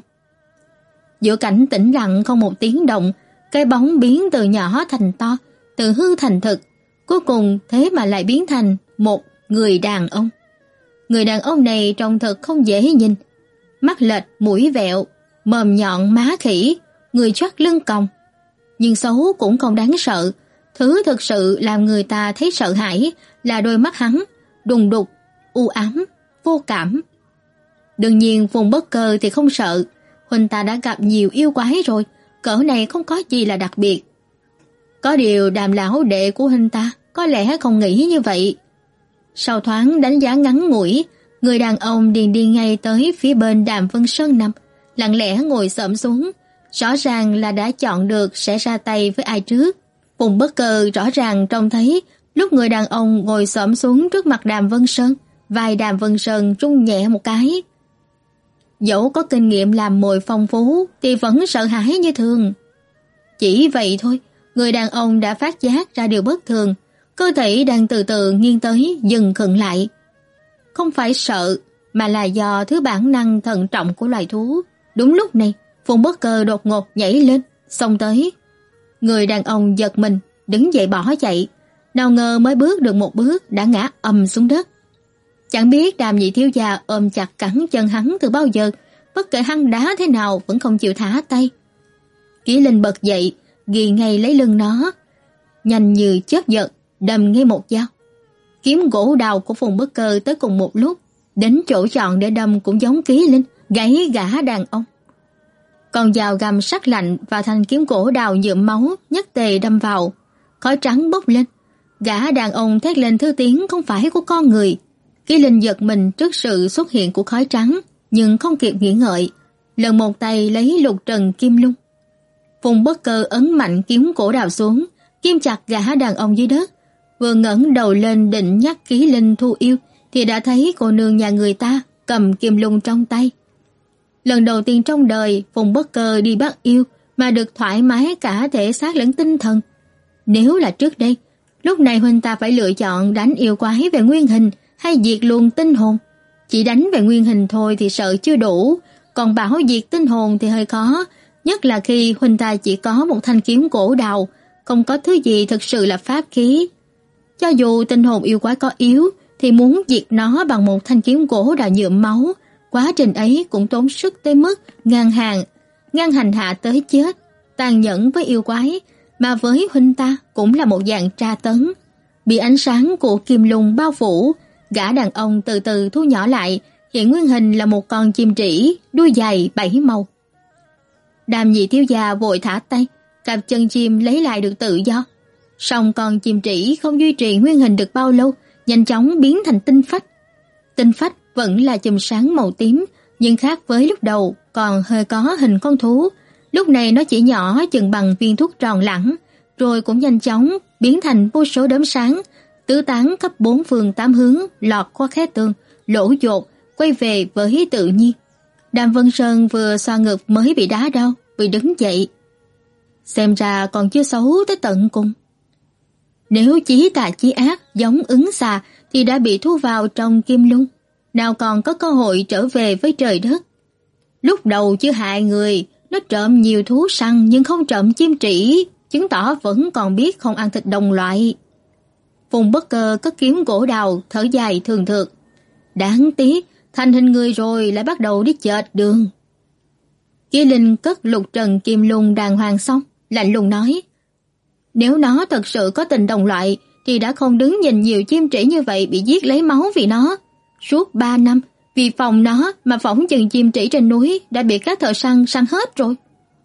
Giữa cảnh tĩnh lặng không một tiếng động, cái bóng biến từ nhỏ thành to, từ hư thành thực, cuối cùng thế mà lại biến thành một người đàn ông. Người đàn ông này trông thật không dễ nhìn, mắt lệch, mũi vẹo, mồm nhọn má khỉ, người choắt lưng còng. Nhưng xấu cũng không đáng sợ, thứ thực sự làm người ta thấy sợ hãi là đôi mắt hắn, đùng đục, u ám, vô cảm. Đương nhiên Phùng Bất Cơ thì không sợ, huynh ta đã gặp nhiều yêu quái rồi, cỡ này không có gì là đặc biệt. Có điều Đàm lão đệ của huynh ta có lẽ không nghĩ như vậy. Sau thoáng đánh giá ngắn ngủi, người đàn ông điền đi ngay tới phía bên Đàm Vân Sơn nằm, lặng lẽ ngồi xổm xuống, rõ ràng là đã chọn được sẽ ra tay với ai trước. Phùng Bất Cơ rõ ràng trông thấy lúc người đàn ông ngồi xổm xuống trước mặt Đàm Vân Sơn, vai Đàm Vân Sơn rung nhẹ một cái. Dẫu có kinh nghiệm làm mồi phong phú thì vẫn sợ hãi như thường. Chỉ vậy thôi, người đàn ông đã phát giác ra điều bất thường, cơ thể đang từ từ nghiêng tới dừng khựng lại. Không phải sợ, mà là do thứ bản năng thận trọng của loài thú. Đúng lúc này, Phùng Bất Cơ đột ngột nhảy lên, xông tới. Người đàn ông giật mình, đứng dậy bỏ chạy, nào ngờ mới bước được một bước đã ngã ầm xuống đất. Chẳng biết Đàm nhị thiếu gia ôm chặt cẳng chân hắn từ bao giờ, bất kể hắn đá thế nào vẫn không chịu thả tay. Ký Linh bật dậy, ghi ngay lấy lưng nó, nhanh như chớp giật, đâm ngay một dao. Kiếm gỗ đào của Phùng Bất Cơ tới cùng một lúc, đến chỗ chọn để đâm cũng giống Ký Linh, gãy gã đàn ông. Con dao găm sắc lạnh và thanh kiếm gỗ đào nhuộm máu nhất tề đâm vào, khói trắng bốc lên. Gã đàn ông thét lên thứ tiếng không phải của con người. Ký Linh giật mình trước sự xuất hiện của khói trắng, nhưng không kịp nghĩ ngợi, lần một tay lấy lục trần kim lung. Phùng Bất Cơ ấn mạnh kiếm gỗ đào xuống, kim chặt gã đàn ông dưới đất. Vừa ngẩng đầu lên định nhắc Ký Linh thu yêu, thì đã thấy cô nương nhà người ta cầm kim lung trong tay. Lần đầu tiên trong đời Phùng Bất Cơ đi bắt yêu mà được thoải mái cả thể xác lẫn tinh thần. Nếu là trước đây, lúc này huynh ta phải lựa chọn đánh yêu quái về nguyên hình hay diệt luôn tinh hồn. Chỉ đánh về nguyên hình thôi thì sợ chưa đủ, còn bảo diệt tinh hồn thì hơi khó, nhất là khi huynh ta chỉ có một thanh kiếm gỗ đào, không có thứ gì thực sự là pháp khí. Cho dù tinh hồn yêu quái có yếu, thì muốn diệt nó bằng một thanh kiếm gỗ đào nhuộm máu, quá trình ấy cũng tốn sức tới mức ngang hàng, ngang hành hạ tới chết, tàn nhẫn với yêu quái, mà với huynh ta cũng là một dạng tra tấn. Bị ánh sáng của kim lung bao phủ, gã đàn ông từ từ thu nhỏ lại, hiện nguyên hình là một con chim trĩ, đuôi dài bảy màu. Đàm Nhị thiếu gia vội thả tay, cặp chân chim lấy lại được tự do. Song con chim trĩ không duy trì nguyên hình được bao lâu, nhanh chóng biến thành tinh phách. Tinh phách vẫn là chùm sáng màu tím, nhưng khác với lúc đầu, còn hơi có hình con thú. Lúc này nó chỉ nhỏ chừng bằng viên thuốc tròn lẳng, rồi cũng nhanh chóng biến thành vô số đốm sáng, tứ tán khắp bốn phương tám hướng, lọt qua khe tường, lỗ dột, quay về với tự nhiên. Đàm Vân Sơn vừa xoa ngực mới bị đá đau, bị đứng dậy. Xem ra còn chưa xấu tới tận cùng. Nếu chí tà chí ác giống ứng xà thì đã bị thu vào trong kim lung, nào còn có cơ hội trở về với trời đất. Lúc đầu chưa hại người, nó trộm nhiều thú săn nhưng không trộm chim trĩ, chứng tỏ vẫn còn biết không ăn thịt đồng loại. Phùng Bất Cơ cất kiếm gỗ đào, thở dài thường thượt. Đáng tiếc, thành hình người rồi lại bắt đầu đi chệch đường. Ký Linh cất lục trần kim lung đàng hoàng xong, lạnh lùng nói: Nếu nó thật sự có tình đồng loại thì đã không đứng nhìn nhiều chim trĩ như vậy bị giết lấy máu vì nó. Suốt ba năm, vì phòng nó mà phỏng chừng chim trĩ trên núi đã bị các thợ săn săn hết rồi.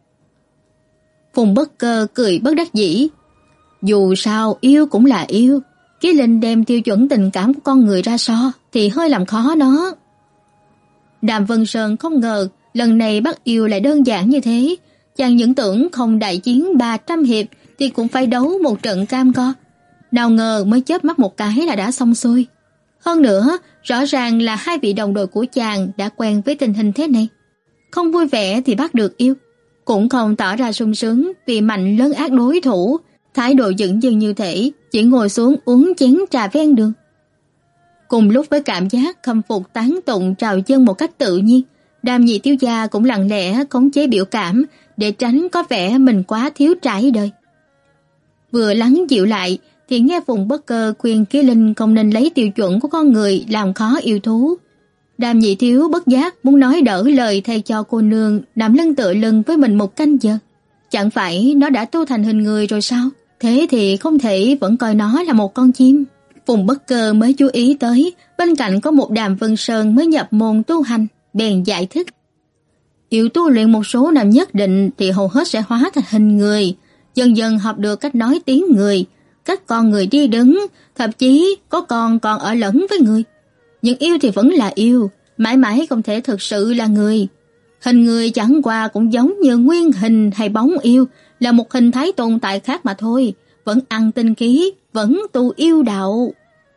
Phùng Bất Cơ cười bất đắc dĩ. Dù sao yêu cũng là yêu, Ký Linh đem tiêu chuẩn tình cảm của con người ra so thì hơi làm khó nó. Đàm Vân Sơn không ngờ lần này bắt yêu lại đơn giản như thế. Chàng những tưởng không đại chiến ba trăm hiệp thì cũng phải đấu một trận cam go. Nào ngờ mới chớp mắt một cái là đã xong xuôi. Hơn nữa, rõ ràng là hai vị đồng đội của chàng đã quen với tình hình thế này. Không vui vẻ thì bắt được yêu, cũng không tỏ ra sung sướng vì mạnh lấn át đối thủ, thái độ dửng dưng như thể chỉ ngồi xuống uống chén trà ven đường. Cùng lúc với cảm giác khâm phục tán tụng trào dâng một cách tự nhiên, Đàm Nhị thiếu gia cũng lặng lẽ khống chế biểu cảm để tránh có vẻ mình quá thiếu trải đời. Vừa lắng dịu lại thì nghe Phùng Bất Cơ khuyên Ký Linh không nên lấy tiêu chuẩn của con người làm khó yêu thú. Đàm Nhị thiếu bất giác muốn nói đỡ lời thay cho cô nương nằm lưng tựa lưng với mình một canh giờ. Chẳng phải nó đã tu thành hình người rồi sao? Thế thì không thể vẫn coi nó là một con chim. Phùng Bất Cơ mới chú ý tới bên cạnh có một Đàm Vân Sơn mới nhập môn tu hành, bèn giải thích. Yêu tu luyện một số năm nhất định thì hầu hết sẽ hóa thành hình người, dần dần học được cách nói tiếng người, cách con người đi đứng, thậm chí có con còn ở lẫn với người. Nhưng yêu thì vẫn là yêu, mãi mãi không thể thực sự là người. Hình người chẳng qua cũng giống như nguyên hình hay bóng yêu, là một hình thái tồn tại khác mà thôi, vẫn ăn tinh khí, vẫn tu yêu đạo.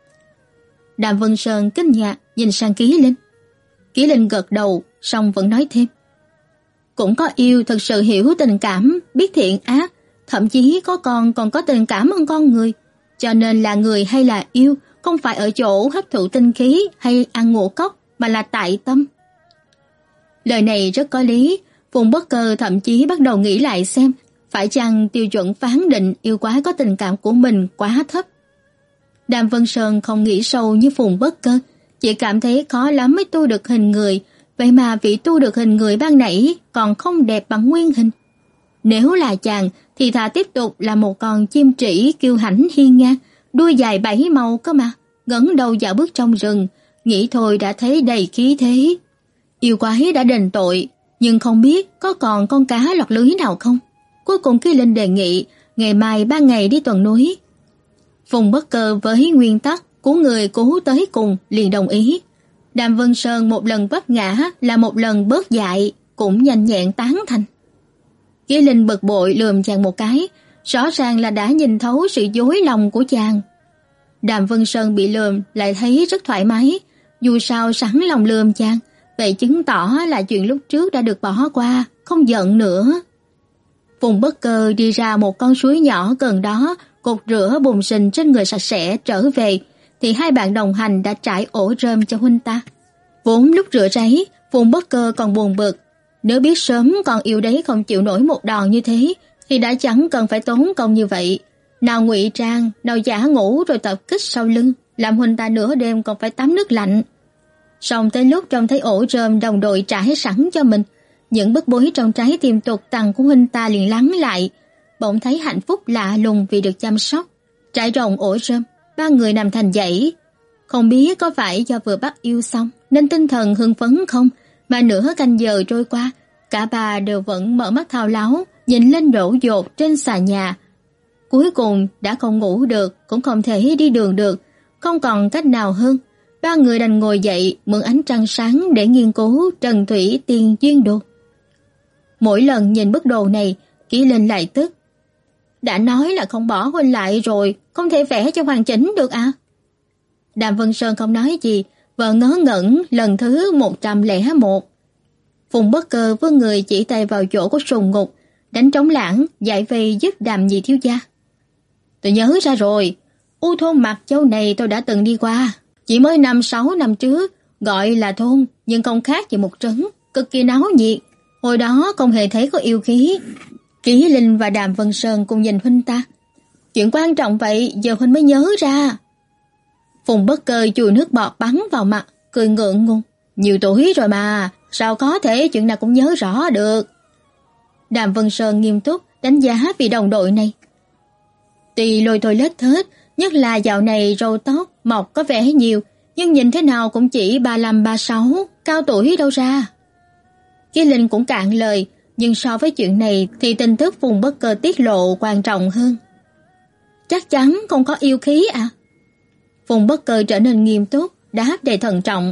Đàm Vân Sơn kinh ngạc nhìn sang Ký Linh. Ký Linh gật đầu, song vẫn nói thêm. Cũng có yêu thực sự hiểu tình cảm, biết thiện ác, thậm chí có con còn có tình cảm hơn con người. Cho nên là người hay là yêu, không phải ở chỗ hấp thụ tinh khí hay ăn ngũ cốc, mà là tại tâm. Lời này rất có lý, Phùng Bất Cơ thậm chí bắt đầu nghĩ lại xem, phải chăng tiêu chuẩn phán định yêu quái có tình cảm của mình quá thấp. Đàm Vân Sơn không nghĩ sâu như Phùng Bất Cơ, chỉ cảm thấy khó lắm mới tu được hình người, vậy mà vị tu được hình người ban nãy còn không đẹp bằng nguyên hình. Nếu là chàng thì thà tiếp tục là một con chim trĩ kiêu hãnh hiên ngang, đuôi dài bảy màu cơ mà, ngẩng đầu dạo bước trong rừng, nghĩ thôi đã thấy đầy khí thế. Yêu quái đã đền tội, nhưng không biết có còn con cá lọt lưới nào không. Cuối cùng Kỳ Linh đề nghị ngày mai ba ngày đi tuần núi. Phùng Bất Cơ với nguyên tắc của người cố tới cùng liền đồng ý. Đàm Vân Sơn một lần vấp ngã là một lần bớt dại, cũng nhanh nhẹn tán thành. Kỳ Linh bực bội lườm chàng một cái, rõ ràng là đã nhìn thấu sự dối lòng của chàng. Đàm Vân Sơn bị lườm lại thấy rất thoải mái, dù sao sẵn lòng lườm chàng, vậy chứng tỏ là chuyện lúc trước đã được bỏ qua, không giận nữa. Phùng Bất Cơ đi ra một con suối nhỏ gần đó, cột rửa bùn sình trên người sạch sẽ trở về, thì hai bạn đồng hành đã trải ổ rơm cho huynh ta. Vốn lúc rửa ráy, Phùng Bất Cơ còn buồn bực, nếu biết sớm con yêu đấy không chịu nổi một đòn như thế, thì đã chẳng cần phải tốn công như vậy. Nào ngụy trang, nào giả ngủ rồi tập kích sau lưng, làm huynh ta nửa đêm còn phải tắm nước lạnh. Xong tới lúc trông thấy ổ rơm đồng đội trải sẵn cho mình, những bức bối trong trái tim tột tằng của huynh ta liền lắng lại, bỗng thấy hạnh phúc lạ lùng vì được chăm sóc. Trải rộng ổ rơm, ba người nằm thành dãy. Không biết có phải do vừa bắt yêu xong nên tinh thần hưng phấn không, mà nửa canh giờ trôi qua, cả ba đều vẫn mở mắt thao láo, nhìn lên đổ dột trên xà nhà. Cuối cùng đã không ngủ được, cũng không thể đi đường được, không còn cách nào hơn. Ba người đành ngồi dậy mượn ánh trăng sáng để nghiên cứu Trần Thủy Tiên Duyên Đồ. Mỗi lần nhìn bức đồ này, Kỳ Linh lại tức. Đã nói là không bỏ huynh lại rồi, không thể vẽ cho hoàn chỉnh được à? Đàm Vân Sơn không nói gì, vợ ngớ ngẩn lần thứ một trăm lẻ một. Phùng Bất Cơ vươn người chỉ tay vào chỗ của Sùng Ngục, đánh trống lãng, giải vây giúp Đàm nhị thiếu gia. Tôi nhớ ra rồi, U thôn Mặt Châu này tôi đã từng đi qua, chỉ mới năm sáu năm trước, gọi là thôn nhưng không khác gì một trấn, cực kỳ náo nhiệt. Hồi đó không hề thấy có yêu khí. Kỳ Linh và Đàm Vân Sơn cùng nhìn huynh ta. Chuyện quan trọng vậy giờ huynh mới nhớ ra. Phùng Bất Cơ chùi nước bọt bắn vào mặt, cười ngượng ngùng. Nhiều tuổi rồi mà, sao có thể chuyện nào cũng nhớ rõ được. Đàm Vân Sơn nghiêm túc đánh giá vị đồng đội này. Tuy lôi thôi lết thết, nhất là dạo này râu tóc mọc có vẻ nhiều, nhưng nhìn thế nào cũng chỉ ba lăm ba sáu, cao tuổi đâu ra. Kỳ Linh cũng cạn lời, nhưng so với chuyện này thì tin tức Phùng Bất Cơ tiết lộ quan trọng hơn. Chắc chắn không có yêu khí à? Phùng Bất Cơ trở nên nghiêm túc, đáp đầy thận trọng.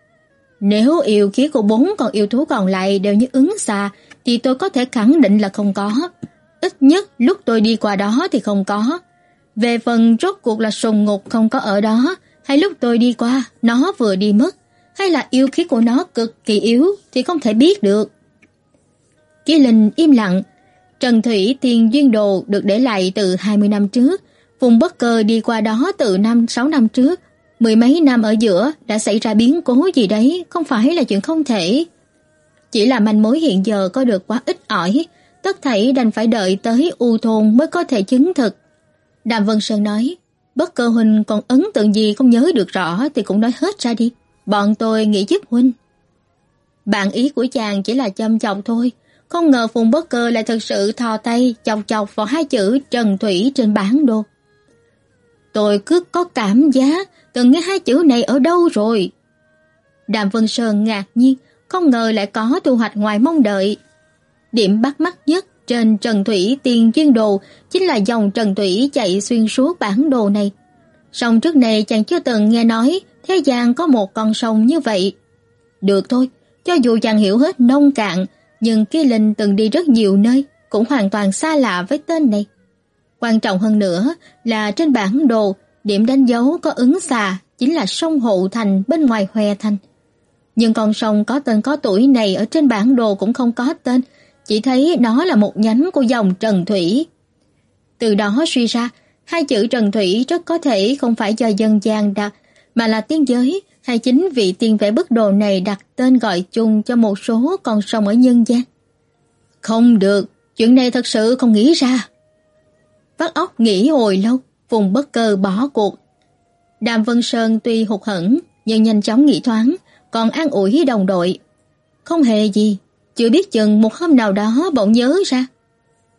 Nếu yêu khí của bốn con yêu thú còn lại đều như ứng xà, thì tôi có thể khẳng định là không có. Ít nhất lúc tôi đi qua đó thì không có. Về phần rốt cuộc là Sùng Ngục không có ở đó, hay lúc tôi đi qua, nó vừa đi mất, hay là yêu khí của nó cực kỳ yếu thì không thể biết được. Kỳ Linh im lặng. Trần Thủy Tiên Duyên Đồ được để lại từ hai mươi năm trước, Phùng Bất Cơ đi qua đó từ năm sáu năm trước, mười mấy năm ở giữa đã xảy ra biến cố gì đấy, không phải là chuyện không thể. Chỉ là manh mối hiện giờ có được quá ít ỏi, tất thảy đành phải đợi tới U thôn mới có thể chứng thực. Đàm Vân Sơn nói, Bất Cơ huynh còn ấn tượng gì không nhớ được rõ thì cũng nói hết ra đi, bọn tôi nghĩ giúp huynh. Bạn ý của chàng chỉ là châm chọc thôi, không ngờ Phùng Bất Cơ lại thực sự thò tay chọc chọc vào hai chữ Trần Thủy trên bản đồ. Tôi cứ có cảm giác từng nghe hai chữ này ở đâu rồi. Đàm Vân Sơn ngạc nhiên, không ngờ lại có thu hoạch ngoài mong đợi. Điểm bắt mắt nhất trên Trần Thủy Tiên Duyên Đồ chính là dòng Trần Thủy chạy xuyên suốt bản đồ này. Song trước này chàng chưa từng nghe nói thế gian có một con sông như vậy. Được thôi, cho dù chàng hiểu hết nông cạn, nhưng Kỳ Linh từng đi rất nhiều nơi, cũng hoàn toàn xa lạ với tên này. Quan trọng hơn nữa là trên bản đồ, điểm đánh dấu có ứng xà chính là sông Hậu Thành bên ngoài Hoè Thành. Nhưng con sông có tên có tuổi này ở trên bản đồ cũng không có tên, chỉ thấy nó là một nhánh của dòng Trần Thủy. Từ đó suy ra, hai chữ Trần Thủy rất có thể không phải do dân gian đặt, mà là tiên giới hay chính vị tiên vẽ bức đồ này đặt tên gọi chung cho một số con sông ở nhân gian. Không được, chuyện này thật sự không nghĩ ra. Vắt óc nghĩ hồi lâu, Phùng Bất Cơ bỏ cuộc. Đàm Vân Sơn tuy hụt hẫng nhưng nhanh chóng nghĩ thoáng, còn an ủi đồng đội. Không hề gì, chưa biết chừng một hôm nào đó bỗng nhớ ra.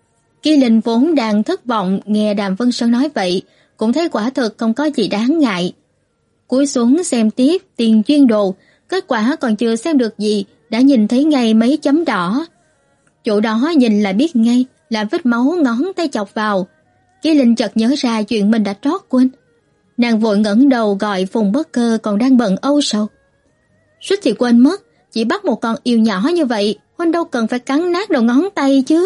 Kỳ Linh vốn đang thất vọng nghe Đàm Vân Sơn nói vậy, cũng thấy quả thực không có gì đáng ngại. Cúi xuống xem tiếp tiền chuyên đồ, kết quả còn chưa xem được gì đã nhìn thấy ngay mấy chấm đỏ. Chỗ đó nhìn là biết ngay là vết máu ngón tay chọc vào. Kỳ Linh chợt nhớ ra chuyện mình đã trót quên. Nàng vội ngẩng đầu gọi Phùng Bất Cơ còn đang bận âu sầu. Suýt thì quên mất, chỉ bắt một con yêu nhỏ như vậy, huynh đâu cần phải cắn nát đầu ngón tay chứ.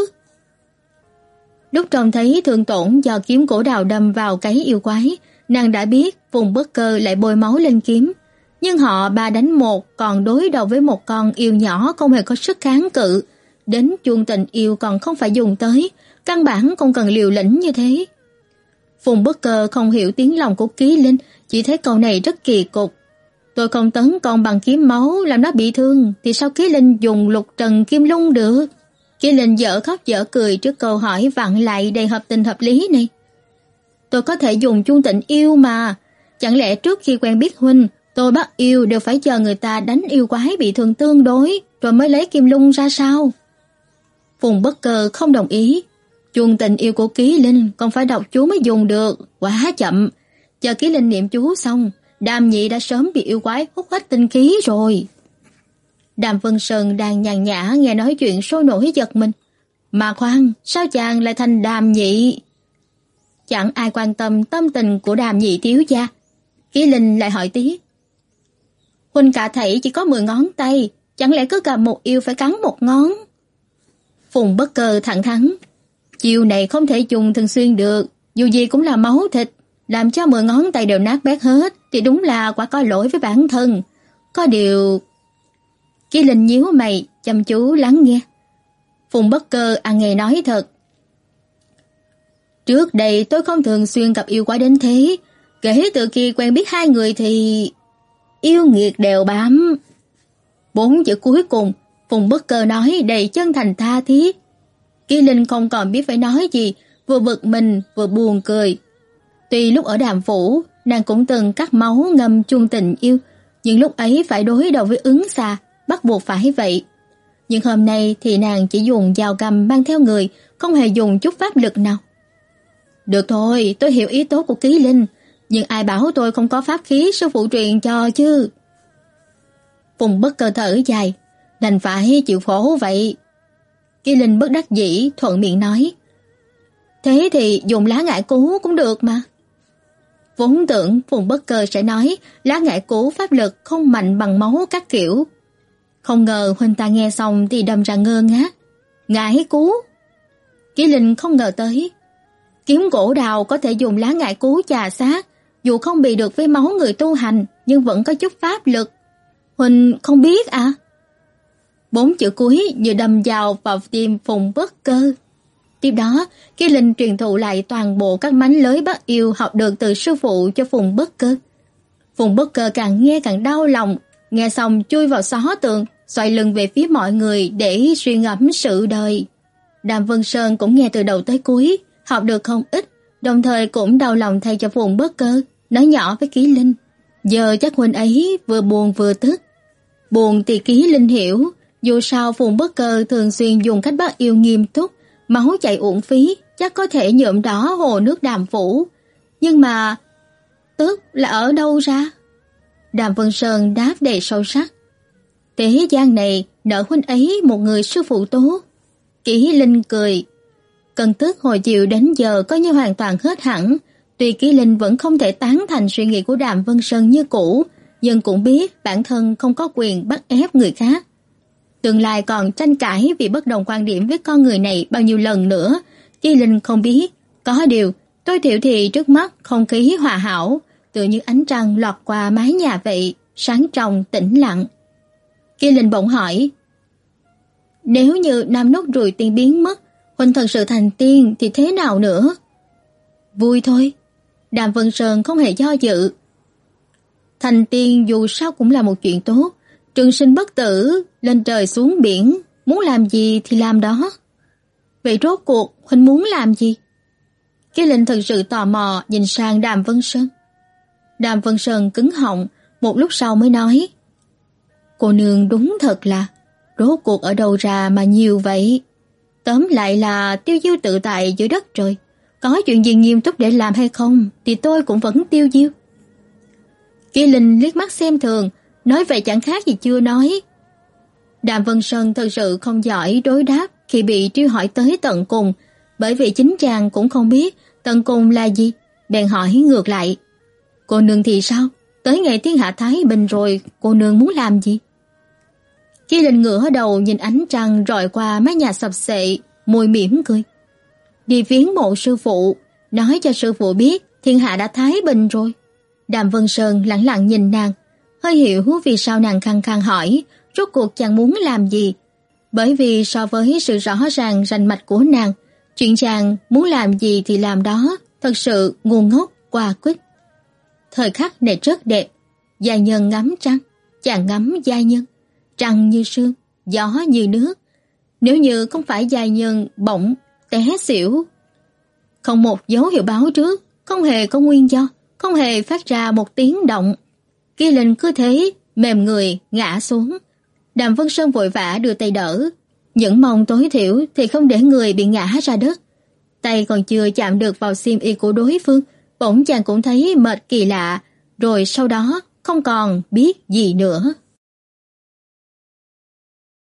Lúc trông thấy thương tổn do kiếm cổ đào đâm vào cái yêu quái, nàng đã biết Phùng Bất Cơ lại bôi máu lên kiếm. Nhưng họ ba đánh một, còn đối đầu với một con yêu nhỏ không hề có sức kháng cự. Đến chuông tình yêu còn không phải dùng tới, căn bản không cần liều lĩnh như thế. Phùng Bất Cơ không hiểu tiếng lòng của Ký Linh, chỉ thấy câu này rất kỳ cục. Tôi không tấn công bằng kiếm máu làm nó bị thương, thì sao Ký Linh dùng lục trần kim lung được? Ký Linh dở khóc dở cười trước câu hỏi vặn lại đầy hợp tình hợp lý này. Tôi có thể dùng chuông tình yêu mà, chẳng lẽ trước khi quen biết huynh, tôi bắt yêu đều phải chờ người ta đánh yêu quái bị thương tương đối, rồi mới lấy kim lung ra sao? Phùng Bất Cơ không đồng ý. Chuông tình yêu của Ký Linh còn phải đọc chú mới dùng được, quá chậm. Chờ Ký Linh niệm chú xong, Đàm Nhị đã sớm bị yêu quái hút hết tinh khí rồi. Đàm Vân Sơn đang nhàn nhã nghe nói chuyện sôi nổi giật mình. Mà khoan, sao chàng lại thành Đàm Nhị? Chẳng ai quan tâm tâm tình của Đàm Nhị thiếu gia. Ký Linh lại hỏi tiếp. Huynh cả thảy chỉ có mười ngón tay, chẳng lẽ cứ gặp một yêu phải cắn một ngón? Phùng Bất Cơ thẳng thắn. Chiêu này không thể dùng thường xuyên được, dù gì cũng là máu thịt, làm cho mười ngón tay đều nát bét hết thì đúng là quả có lỗi với bản thân. Có điều... Kỳ Linh nhíu mày, chăm chú lắng nghe. Phùng Bất Cơ ăn nghe nói thật. Trước đây tôi không thường xuyên gặp yêu quái đến thế, kể từ khi quen biết hai người thì... yêu nghiệt đều bám. Bốn chữ cuối cùng, Phùng Bất Cơ nói đầy chân thành tha thiết. Kỳ Linh không còn biết phải nói gì, vừa bực mình vừa buồn cười. Tuy lúc ở Đàm Phủ, nàng cũng từng cắt máu ngâm chuông tình yêu, nhưng lúc ấy phải đối đầu với ứng xà, bắt buộc phải vậy. Nhưng hôm nay thì nàng chỉ dùng dao găm mang theo người, không hề dùng chút pháp lực nào. Được thôi, tôi hiểu ý tốt của Ký Linh, nhưng ai bảo tôi không có pháp khí sư phụ truyền cho chứ? Phùng Bất Cơ thở dài, đành phải chịu khổ vậy. Kỳ Linh bất đắc dĩ thuận miệng nói. Thế thì dùng lá ngải cứu cũng được mà. Vốn tưởng Phùng Bất Cơ sẽ nói lá ngải cứu pháp lực không mạnh bằng máu các kiểu. Không ngờ huynh ta nghe xong thì đâm ra ngơ ngác. Ngải cứu? Kỳ Linh không ngờ tới. Kiếm gỗ đào có thể dùng lá ngải cứu chà sát, dù không bị được với máu người tu hành nhưng vẫn có chút pháp lực. Huynh không biết à? Bốn chữ cuối như đâm vào vào tim Phùng Bất Cơ. Tiếp đó, Kỳ Linh truyền thụ lại toàn bộ các mánh lới bắt yêu học được từ sư phụ cho Phùng Bất Cơ. Phùng Bất Cơ càng nghe càng đau lòng, nghe xong chui vào xó tường, xoay lưng về phía mọi người để suy ngẫm sự đời. Đàm Vân Sơn cũng nghe từ đầu tới cuối, học được không ít, đồng thời cũng đau lòng thay cho Phùng Bất Cơ, nói nhỏ với Ký Linh. Giờ chắc huynh ấy vừa buồn vừa tức. Buồn thì Ký Linh hiểu, dù sao Phùng Bất Cơ thường xuyên dùng cách bắt yêu nghiêm túc, máu chảy uổng phí, chắc có thể nhuộm đỏ hồ nước Đàm Phủ. Nhưng mà tức là ở đâu ra? Đàm Vân Sơn đáp đầy sâu sắc. Thế gian này nợ huynh ấy một người sư phụ tốt. Ký Linh cười. Cơn tức hồi chiều đến giờ có như hoàn toàn hết hẳn. Tuy Ký Linh vẫn không thể tán thành suy nghĩ của Đàm Vân Sơn như cũ, nhưng cũng biết bản thân không có quyền bắt ép người khác. Tương lai còn tranh cãi vì bất đồng quan điểm với con người này bao nhiêu lần nữa, Kỳ Linh không biết. Có điều, tối thiểu thì trước mắt không khí hòa hảo, tựa như ánh trăng lọt qua mái nhà vậy, sáng trong tĩnh lặng. Kỳ Linh bỗng hỏi, nếu như Nam Nốt Ruồi Tiên biến mất, huynh thật sự thành tiên thì thế nào nữa? Vui thôi. Đàm Vân Sơn không hề do dự. Thành tiên dù sao cũng là một chuyện tốt, trường sinh bất tử, lên trời xuống biển, muốn làm gì thì làm đó. Vậy rốt cuộc huynh muốn làm gì? Kỳ Linh thật sự tò mò nhìn sang Đàm Vân Sơn. Đàm Vân Sơn cứng họng, một lúc sau mới nói, cô nương đúng thật là, rốt cuộc ở đâu ra mà nhiều vậy? Tóm lại là tiêu diêu tự tại giữa đất trời. Có chuyện gì nghiêm túc để làm hay không thì tôi cũng vẫn tiêu diêu. Kỳ Linh liếc mắt xem thường, nói vậy chẳng khác gì chưa nói. Đàm Vân Sơn thật sự không giỏi đối đáp khi bị truy hỏi tới tận cùng, bởi vì chính chàng cũng không biết tận cùng là gì, bèn hỏi ngược lại. Cô nương thì sao? Tới ngày thiên hạ thái bình rồi, cô nương muốn làm gì? Kỳ Linh ngửa đầu nhìn ánh trăng rọi qua mái nhà sập xệ, môi mỉm cười. Đi viếng mộ sư phụ, nói cho sư phụ biết thiên hạ đã thái bình rồi. Đàm Vân Sơn lặng lặng nhìn nàng, hơi hiểu vì sao nàng khăng khăng hỏi rốt cuộc chàng muốn làm gì. Bởi vì so với sự rõ ràng rành mạch của nàng, chuyện chàng muốn làm gì thì làm đó thật sự ngu ngốc qua quýt. Thời khắc này rất đẹp, giai nhân ngắm trăng, chàng ngắm giai nhân, trăng như sương, gió như nước. Nếu như không phải giai nhân bỗng té xỉu, không một dấu hiệu báo trước, không hề có nguyên do, không hề phát ra một tiếng động, Kỳ Linh cứ thế mềm người ngã xuống. Đàm Vân Sơn vội vã đưa tay đỡ, những mong tối thiểu thì không để người bị ngã ra đất. Tay còn chưa chạm được vào xiêm y của đối phương, bỗng chàng cũng thấy mệt kỳ lạ, rồi sau đó không còn biết gì nữa.